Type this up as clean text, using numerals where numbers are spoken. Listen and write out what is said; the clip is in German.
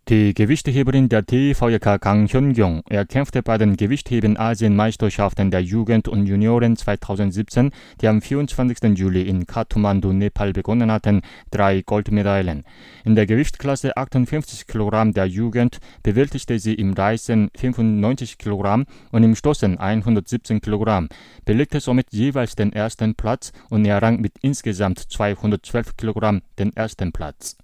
Die Gewichtheberin der TVJK Kang Hyun-kyung erkämpfte bei den Gewichtheben-Asienmeisterschaften der Jugend und Junioren 2017, die am 24. Juli in Kathmandu, Nepal begonnen hatten, 3 Goldmedaillen. In der Gewichtsklasse 58 Kilogramm der Jugend bewältigte sie im Reißen 95 Kilogramm und im Stoßen 117 Kilogramm, belegte somit jeweils den ersten Platz und errang mit insgesamt 212 Kilogramm den ersten Platz.